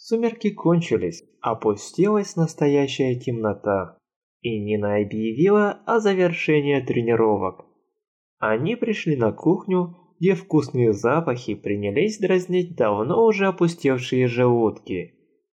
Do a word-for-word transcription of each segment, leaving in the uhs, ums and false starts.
Сумерки кончились, опустилась настоящая темнота, и Нина объявила о завершении тренировок. Они пришли на кухню, где вкусные запахи принялись дразнить давно уже опустевшие желудки.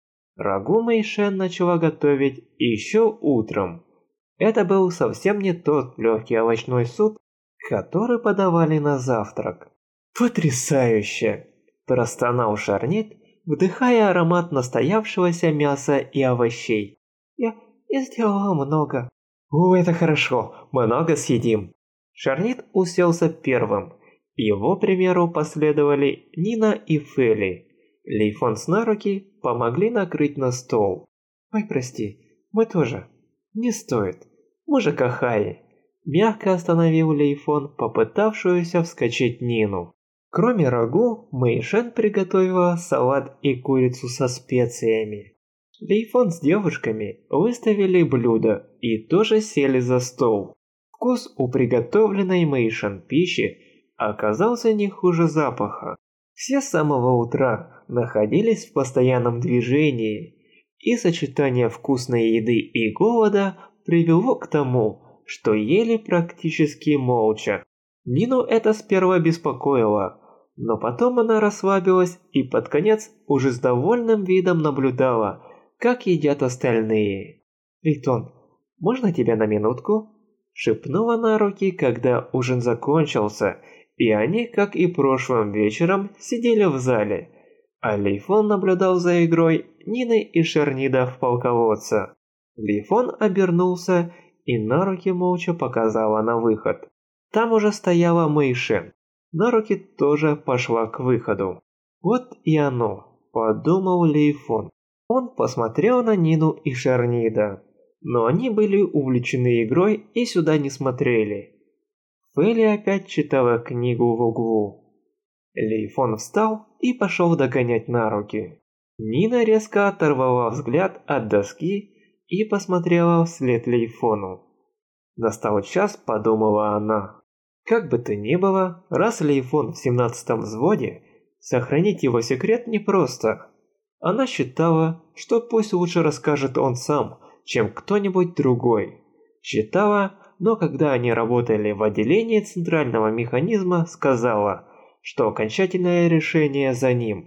Рагу Мэйшен начала готовить еще утром. Это был совсем не тот легкий овощной суп, который подавали на завтрак. «Потрясающе!» – простонал Шарнит, вдыхая аромат настоявшегося мяса и овощей. «Я, я сделала много». «О, это хорошо, много съедим». Шарнит уселся первым. Его примеру последовали Нина и Фэли. Лейфон с Наруки помогли накрыть на стол. «Ой, прости, мы тоже». «Не стоит. Мы же Кахаи». Мягко остановил Лейфон, попытавшуюся вскочить Нину. Кроме рагу, Мэйшен приготовила салат и курицу со специями. Лейфон с девушками выставили блюдо и тоже сели за стол. Вкус у приготовленной Мэйшен пищи оказался не хуже запаха. Все с самого утра находились в постоянном движении, и сочетание вкусной еды и голода привело к тому, что ели практически молча. Нину это сперва беспокоило, но потом она расслабилась и под конец уже с довольным видом наблюдала, как едят остальные. «Ритон, можно тебя на минутку?» Шепнула Наруки, когда ужин закончился, и они, как и прошлым вечером, сидели в зале, а Лейфон наблюдал за игрой Нины и Шарнида в полководца. Лейфон обернулся, и Наруки молча показала на выход. Там уже стояла Мэйшен. Наруки тоже пошла к выходу. «Вот и оно», – подумал Лейфон. Он посмотрел на Нину и Шарнида, но они были увлечены игрой и сюда не смотрели. Фэли опять читала книгу в углу. Лейфон встал и пошел догонять Наруки. Нина резко оторвала взгляд от доски и посмотрела вслед Лейфону. «Настал час», – подумала она. Как бы то ни было, раз Лейфон в семнадцатом взводе, сохранить его секрет непросто. Она считала, что пусть лучше расскажет он сам, чем кто-нибудь другой. Считала, но когда они работали в отделении центрального механизма, сказала, что окончательное решение за ним.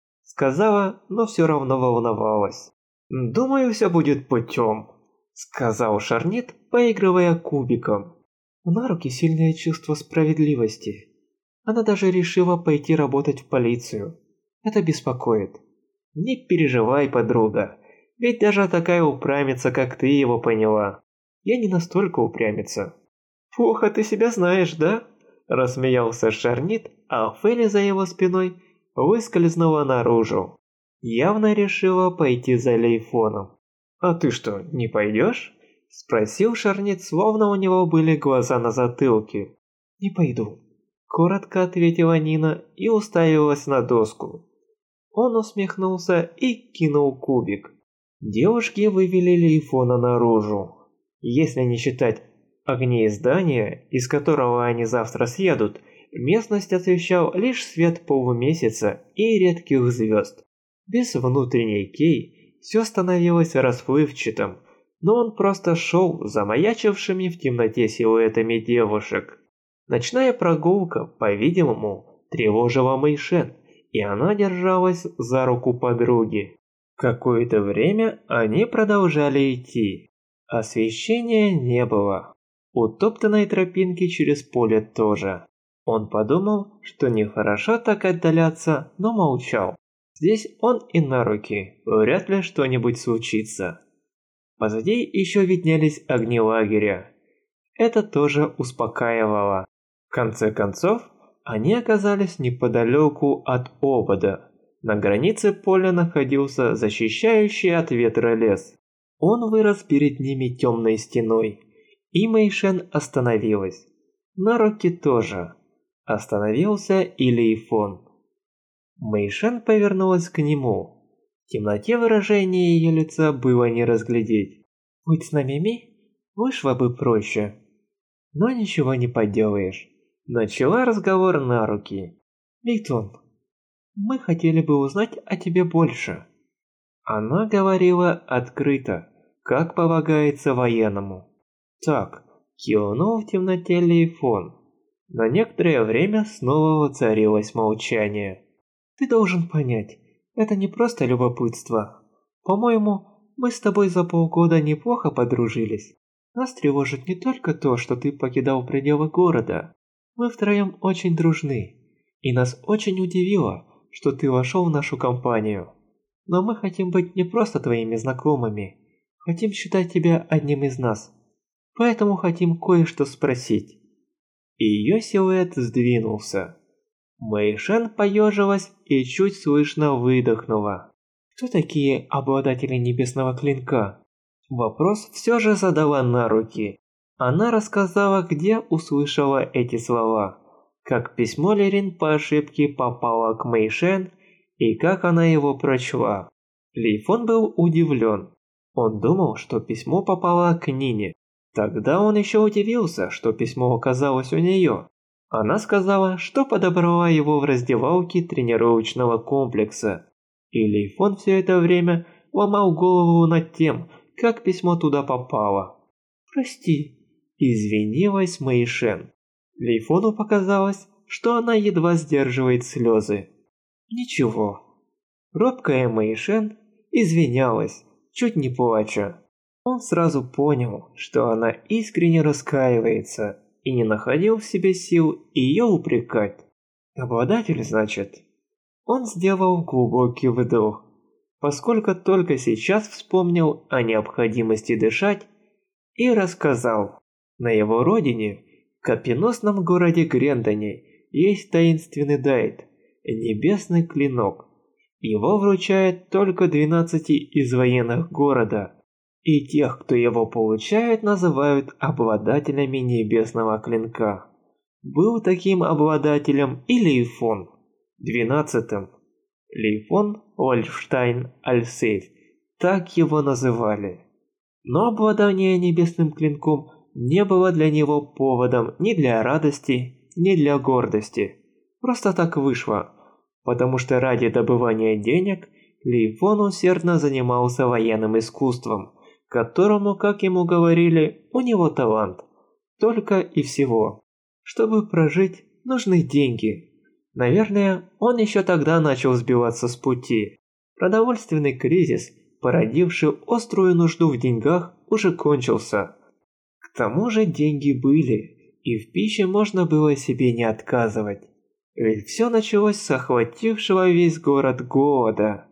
Сказала, но все равно волновалась. «Думаю, все будет путем», — сказал Шарнит, поигрывая кубиком. У Наруки сильное чувство справедливости. Она даже решила пойти работать в полицию. Это беспокоит. Не переживай, подруга, ведь даже такая упрямица, как ты, его поняла. Я не настолько упрямица. «Плохо ты себя знаешь, да?» – рассмеялся Шарнит, а Фэли за его спиной выскользнула наружу. Явно решила пойти за Лейфоном. «А ты что, не пойдешь?» – спросил Шарнит, словно у него были глаза на затылке. «Не пойду», – коротко ответила Нина и уставилась на доску. Он усмехнулся и кинул кубик. Девушки вывели Лейфона наружу. Если не считать огней здания, из которого они завтра съедут, местность освещал лишь свет полумесяца и редких звезд. Без внутренней Кей все становилось расплывчатым, но он просто шел замаячившими в темноте силуэтами девушек. Ночная прогулка, по-видимому, тревожила Мэйшен, и она держалась за руку подруги. Какое-то время они продолжали идти. Освещения не было. Утоптанной тропинки через поле тоже. Он подумал, что нехорошо так отдаляться, но молчал. Здесь он и Наруки, вряд ли что-нибудь случится. Позади еще виднелись огни лагеря. Это тоже успокаивало. В конце концов, они оказались неподалеку от обода. На границе поля находился защищающий от ветра лес. Он вырос перед ними темной стеной, и Мэйшен остановилась. Наруки тоже. Остановился и Лейфон. Мэйшен повернулась к нему. В темноте выражение ее лица было не разглядеть. «Быть с нами, Ми, вышло бы проще. Но ничего не поделаешь». Начала разговор Наруки. «Лейтон, мы хотели бы узнать о тебе больше». Она говорила открыто, как полагается военному. Так, кивнул в темноте Лейфон. На некоторое время снова воцарилось молчание. Ты должен понять, это не просто любопытство. По-моему, мы с тобой за полгода неплохо подружились. Нас тревожит не только то, что ты покидал пределы города. Мы втроем очень дружны, и нас очень удивило, что ты вошел в нашу компанию. Но мы хотим быть не просто твоими знакомыми, хотим считать тебя одним из нас. Поэтому хотим кое-что спросить. Ее силуэт сдвинулся. Мэйшен поежилась и чуть слышно выдохнула. Кто такие обладатели небесного клинка? Вопрос все же задала на руки. Она рассказала, где услышала эти слова, как письмо Лерин по ошибке попало к Мэйшен и как она его прочла. Лейфон был удивлен. Он думал, что письмо попало к Нине. Тогда он еще удивился, что письмо оказалось у нее. Она сказала, что подобрала его в раздевалке тренировочного комплекса. И Лейфон все это время ломал голову над тем, как письмо туда попало. «Прости», – извинилась Мэйшен. Лейфону показалось, что она едва сдерживает слезы. «Ничего». Робкая Мэйшен извинялась, чуть не плача. Он сразу понял, что она искренне раскаивается и не находил в себе сил ее упрекать. «Обладатель, значит?» Он сделал глубокий вдох, поскольку только сейчас вспомнил о необходимости дышать, и рассказал. На его родине, в копьеносном городе Грендоне, есть таинственный дайт – небесный клинок. Его вручают только двенадцати из военных города, и тех, кто его получает, называют обладателями небесного клинка. Был таким обладателем и Лейфон, двенадцатым. Лейфон Ольфштайн Альсейф, так его называли. Но обладание небесным клинком не было для него поводом ни для радости, ни для гордости. Просто так вышло, потому что ради добывания денег Лейфон усердно занимался военным искусством, которому, как ему говорили, у него талант. Только и всего. Чтобы прожить, нужны деньги. Наверное, он еще тогда начал сбиваться с пути. Продовольственный кризис, породивший острую нужду в деньгах, уже кончился. К тому же деньги были, и в пище можно было себе не отказывать. Ведь все началось с охватившего весь город голода.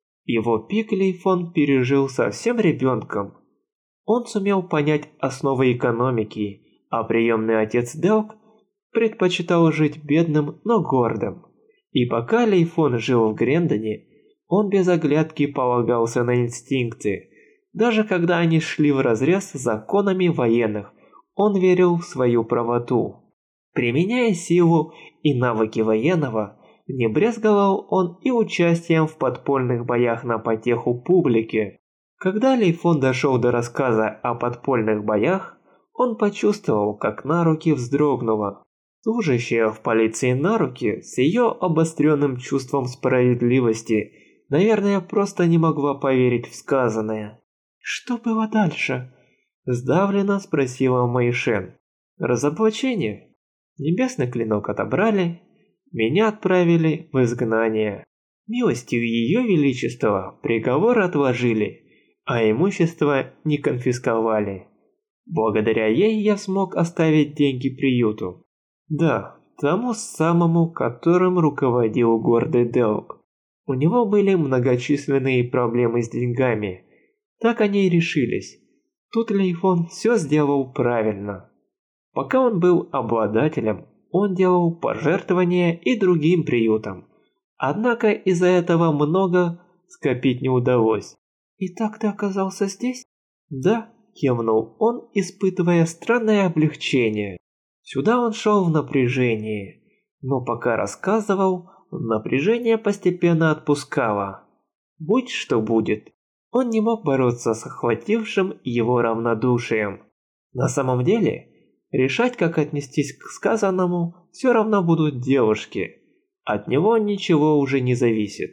Его пик Лейфон пережил совсем ребенком. Он сумел понять основы экономики, а приемный отец Делк предпочитал жить бедным, но гордым. И пока Лейфон жил в Грендоне, он без оглядки полагался на инстинкты. Даже когда они шли вразрез с законами военных, он верил в свою правоту. Применяя силу и навыки военного, не брезговал он и участием в подпольных боях на потеху публики. Когда Лейфон дошел до рассказа о подпольных боях, он почувствовал, как на руки вздрогнуло. Служащая в полиции на руки с ее обостренным чувством справедливости, наверное, просто не могла поверить в сказанное. «Что было дальше?» – сдавленно спросила Мэйшен. «Разоблачение. Небесный клинок отобрали, меня отправили в изгнание. Милостью Ее Величества приговор отложили, а имущество не конфисковали. Благодаря ей я смог оставить деньги приюту. Да, тому самому, которым руководил гордый Делк. У него были многочисленные проблемы с деньгами. Так они и решились. Тут Лейфон все сделал правильно. Пока он был обладателем, он делал пожертвования и другим приютам. Однако из-за этого много скопить не удалось. «И так ты оказался здесь?» «Да», – кивнул он, испытывая странное облегчение. Сюда он шел в напряжении, но пока рассказывал, напряжение постепенно отпускало. Будь что будет, он не мог бороться с охватившим его равнодушием. На самом деле, решать, как отнестись к сказанному, все равно будут девушки. От него ничего уже не зависит.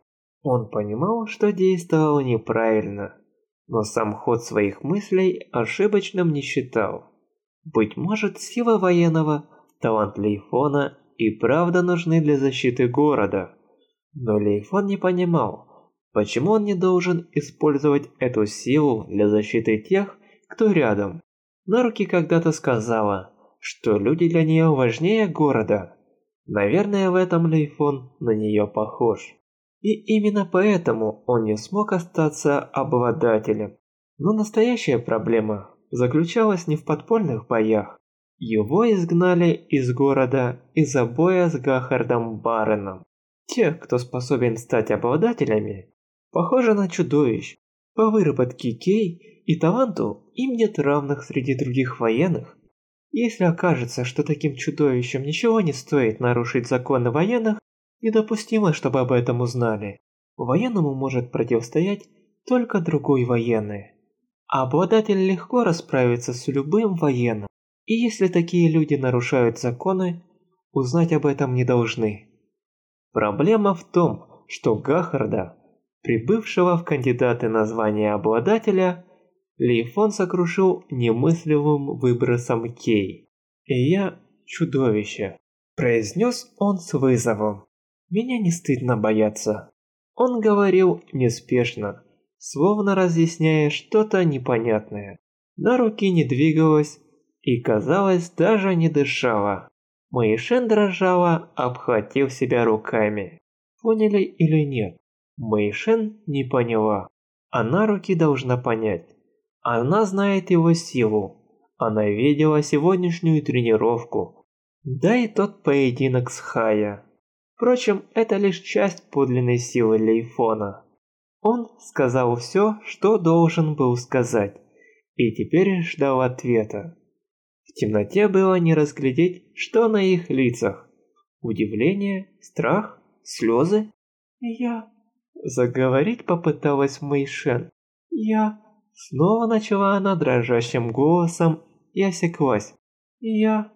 Он понимал, что действовал неправильно, но сам ход своих мыслей ошибочным не считал. Быть может, сила военного, талант Лейфона и правда нужны для защиты города. Но Лейфон не понимал, почему он не должен использовать эту силу для защиты тех, кто рядом. Наруки когда-то сказала, что люди для нее важнее города. Наверное, в этом Лейфон на нее похож. И именно поэтому он не смог остаться обладателем. Но настоящая проблема заключалась не в подпольных боях. Его изгнали из города из-за боя с Гахардом Барреном. Те, кто способен стать обладателями, похожи на чудовищ. По выработке Кей и таланту им нет равных среди других военных. Если окажется, что таким чудовищам ничего не стоит нарушить законы военных, недопустимо, чтобы об этом узнали. Военному может противостоять только другой военный. А обладатель легко расправится с любым военным. И если такие люди нарушают законы, узнать об этом не должны. Проблема в том, что Гахарда, прибывшего в кандидаты на звание обладателя, Лейфон сокрушил немыслимым выбросом Кей. «И я чудовище», – произнес он с вызовом. «Меня не стыдно бояться». Он говорил неспешно, словно разъясняя что-то непонятное. Наруки не двигалась и, казалось, даже не дышала. Мэйшен дрожала, обхватив себя руками. Поняли или нет? Мэйшен не поняла. А Наруки должна понять. Она знает его силу. Она видела сегодняшнюю тренировку. Да и тот поединок с Хая. Впрочем, это лишь часть подлинной силы Лейфона. Он сказал все, что должен был сказать, и теперь ждал ответа. В темноте было не разглядеть, что на их лицах. Удивление, страх, слезы. «Я...» Заговорить попыталась Мэйшен. «Я...» Снова начала она дрожащим голосом и осеклась. «Я...»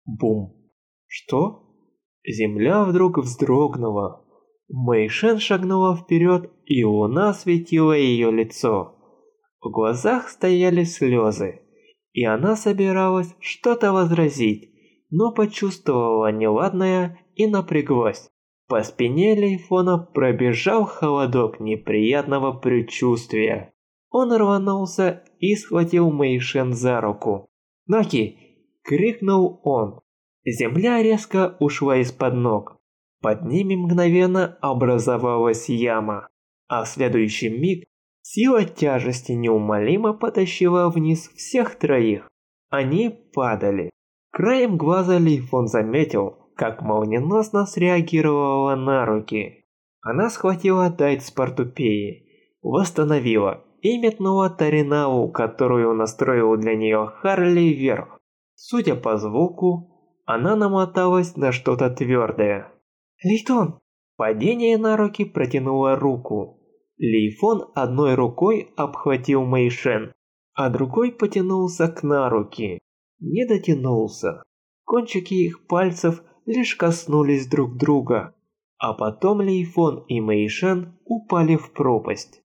Бум. Что? Земля вдруг вздрогнула. Мэйшен шагнула вперед, и луна осветила ее лицо. В глазах стояли слезы, и она собиралась что-то возразить, но почувствовала неладное и напряглась. По спине Лейфона пробежал холодок неприятного предчувствия. Он рванулся и схватил Мэйшен за руку. «Наки!» – крикнул он. Земля резко ушла из-под ног. Под ними мгновенно образовалась яма, а в следующий миг сила тяжести неумолимо потащила вниз всех троих. Они падали. Краем глаза Лейфон заметил, как молниеносно среагировала Наруки. Она схватила Дайт с портупеи, восстановила и метнула Таринау, которую настроил для нее Харли, вверх. Судя по звуку, она намоталась на что-то твердое. «Лейтон!» Падение Наруки протянула руку. Лейфон одной рукой обхватил Мэйшен, а другой потянулся к Наруки. Не дотянулся. Кончики их пальцев лишь коснулись друг друга, а потом Лейфон и Мэйшен упали в пропасть.